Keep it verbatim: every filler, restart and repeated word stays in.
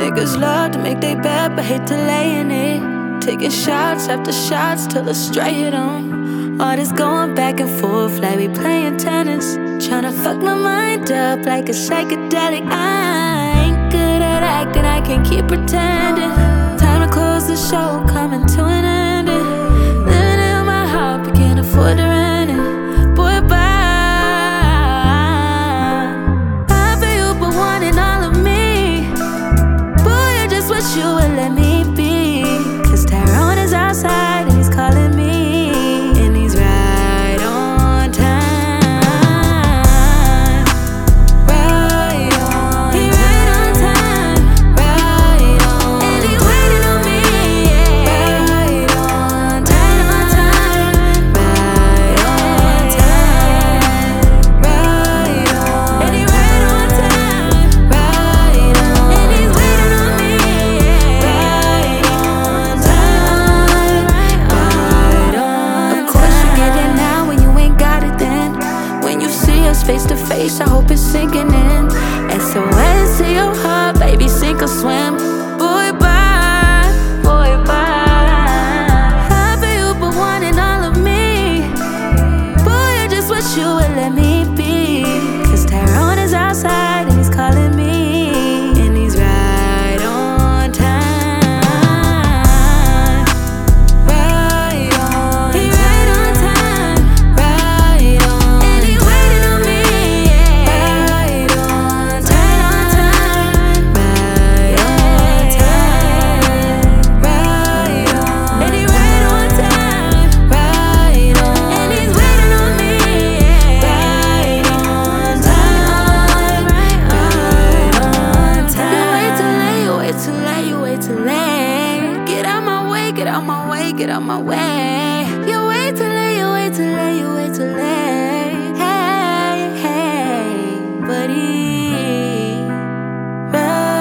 Niggas love to make they bed, but hate to lay in it. Taking shots after shots till it's straight on. All this going back and forth like we playing tennis. Tryna fuck my mind up like a psychedelic. I ain't good at acting, I can't keep pretending. Time to close the show, coming to an ending. Living in my heart, but can't afford to rent it. Boy, bye. I feel you for wanting all of me. Boy, I just wish you would let me be. Cause Tyrone is outside and he's calling me. And he's right on time. Right on He right on time. Right on And he waiting on me, yeah. Right on time. Right on time. Right on And he right on time. Right on And he's waiting on me, yeah. Right on time. Right on Of course you get it now when you ain't got it then. When you see us face to face, I hope it's sinking in. S O S to your heart, baby, sink or swim. Boy, bye, boy, bye. I feel you for wanting all of me. Boy, I just wish you would let me be. Cause Tyrone is outside and he's calling me. And he's right on time. Right on He right on time. Right on And he waiting on me, yeah. Right on time. Right on time. Right on And he right on time. Right on And he's waiting on me, yeah. Right on time. Right on time. You wait too late, you wait too late, you wait too late. Get out my way, get out my way, get out my way. You wait too late, you wait too late, you wait too late. Hey, hey, buddy. Right